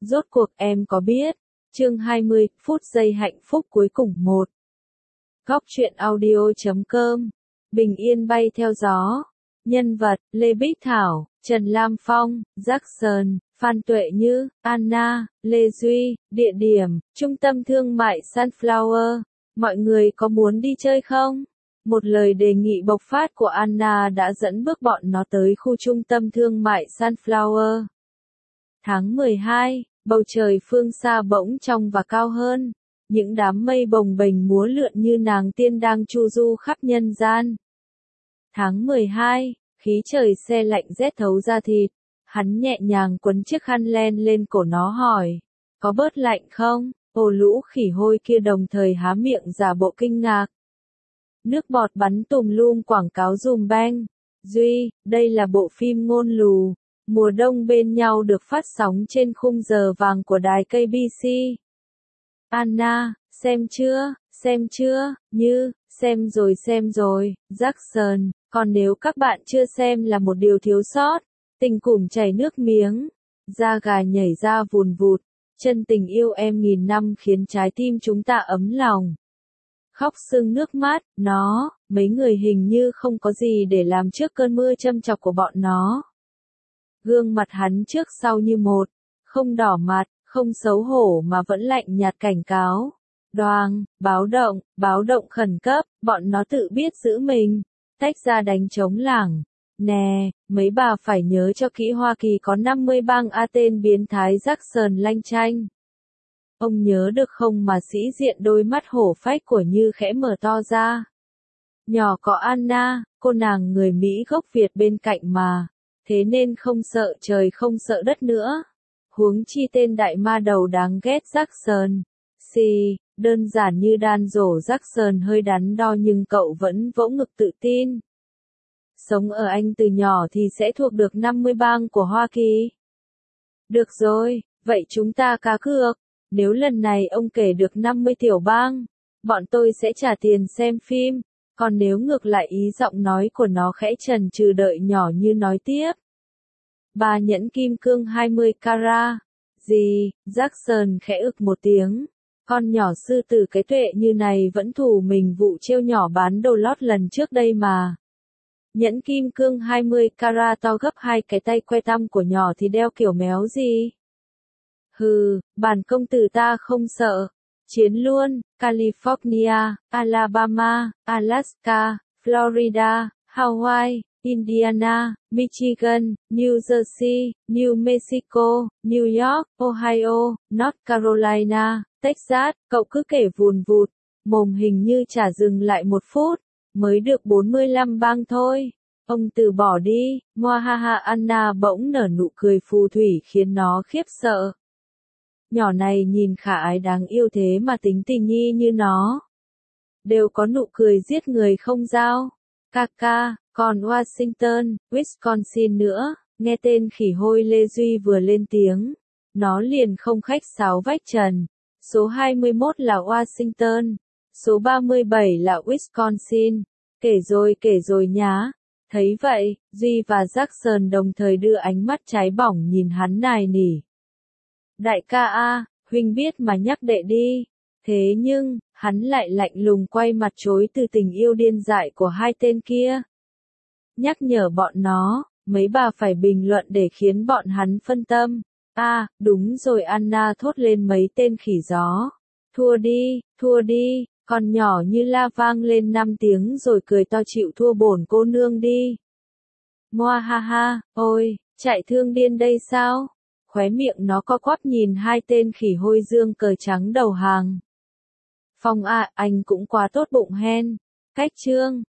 Rốt cuộc em có biết. Chương 20, phút giây hạnh phúc cuối cùng 1. Góc truyện audio.com. Bình yên bay theo gió. Nhân vật, Lê Bích Thảo, Trần Lam Phong, Jackson, Phan Tuệ Như, Anna, Lê Duy. Địa điểm, Trung tâm Thương mại Sunflower. Mọi người có muốn đi chơi không? Một lời đề nghị bộc phát của Anna đã dẫn bước bọn nó tới khu trung tâm thương mại Sunflower. Tháng 12, bầu trời phương xa bỗng trong và cao hơn. Những đám mây bồng bềnh múa lượn như nàng tiên đang chu du khắp nhân gian. Tháng 12, khí trời se lạnh rét thấu da thịt. Hắn nhẹ nhàng quấn chiếc khăn len lên cổ nó hỏi. Có bớt lạnh không? Ồ, lũ khỉ hôi kia đồng thời há miệng giả bộ kinh ngạc. Nước bọt bắn tùm lum quảng cáo dùm beng. Duy, đây là bộ phim ngôn lù. Mùa đông bên nhau được phát sóng trên khung giờ vàng của đài KBC. Anna, xem chưa, Như, xem rồi, Jackson, còn nếu các bạn chưa xem là một điều thiếu sót. Tình củm chảy nước miếng, da gà nhảy ra vùn vụt, chân tình yêu em nghìn năm khiến trái tim chúng ta ấm lòng. Khóc sưng nước mắt, mấy người hình như không có gì để làm trước cơn mưa châm chọc của bọn nó. Gương mặt hắn trước sau như một, không đỏ mặt, không xấu hổ mà vẫn lạnh nhạt cảnh cáo. Đoàng, báo động khẩn cấp, bọn nó tự biết giữ mình, tách ra đánh trống lảng. Nè, mấy bà phải nhớ cho kỹ Hoa Kỳ có 50 bang A tên biến thái Jackson lanh chanh. Ông nhớ được không mà sĩ diện đôi mắt hổ phách của Như khẽ mở to ra. Nhỏ có Anna, cô nàng người Mỹ gốc Việt bên cạnh mà. Thế nên không sợ trời không sợ đất nữa. Huống chi tên đại ma đầu đáng ghét Jackson. Đơn giản như đan rổ Jackson hơi đắn đo nhưng cậu vẫn vỗ ngực tự tin. Sống ở Anh từ nhỏ thì sẽ thuộc được 50 bang của Hoa Kỳ. Được rồi, vậy chúng ta cá cược. Nếu lần này ông kể được 50 tiểu bang, bọn tôi sẽ trả tiền xem phim. Còn nếu ngược lại ý giọng nói của nó khẽ chần chừ đợi nhỏ Như nói tiếp. 3 nhẫn kim cương 20 carat. Gì? Jackson khẽ ực một tiếng. Con nhỏ sư tử cái tuệ như này vẫn thủ mình vụ trêu nhỏ bán đồ lót lần trước đây mà. Nhẫn kim cương 20 carat to gấp 2 cái tay que tăm của nhỏ thì đeo kiểu méo gì? Hừ, bản công tử ta không sợ. Chiến luôn, California, Alabama, Alaska, Florida, Hawaii, Indiana, Michigan, New Jersey, New Mexico, New York, Ohio, North Carolina, Texas, cậu cứ kể vùn vụt, mồm hình như chả dừng lại một phút, mới được 45 bang thôi. Ông từ bỏ đi, Moahaha. Anna bỗng nở nụ cười phù thủy khiến nó khiếp sợ. Nhỏ này nhìn khả ái đáng yêu thế mà tính tình nhi như nó. Đều có nụ cười giết người không dao. Kaka, còn Washington, Wisconsin nữa, nghe tên khỉ hôi Lê Duy vừa lên tiếng. Nó liền không khách sáo vách trần. Số 21 là Washington. Số 37 là Wisconsin. Kể rồi nhá. Thấy vậy, Duy và Jackson đồng thời đưa ánh mắt cháy bỏng nhìn hắn nài nỉ. Đại ca a, huynh biết mà nhắc đệ đi. Thế nhưng, hắn lại lạnh lùng quay mặt chối từ tình yêu điên dại của hai tên kia. Nhắc nhở bọn nó, mấy bà phải bình luận để khiến bọn hắn phân tâm. Đúng rồi. Anna thốt lên mấy tên khỉ gió. Thua đi, con nhỏ như la vang lên 5 tiếng rồi cười to chịu thua bổn cô nương đi. Moahaha, ôi, chạy thương điên đây sao? Khóe miệng nó co quắp nhìn hai tên khỉ hôi dương cờ trắng đầu hàng. Phong anh cũng quá tốt bụng hen. Cách chương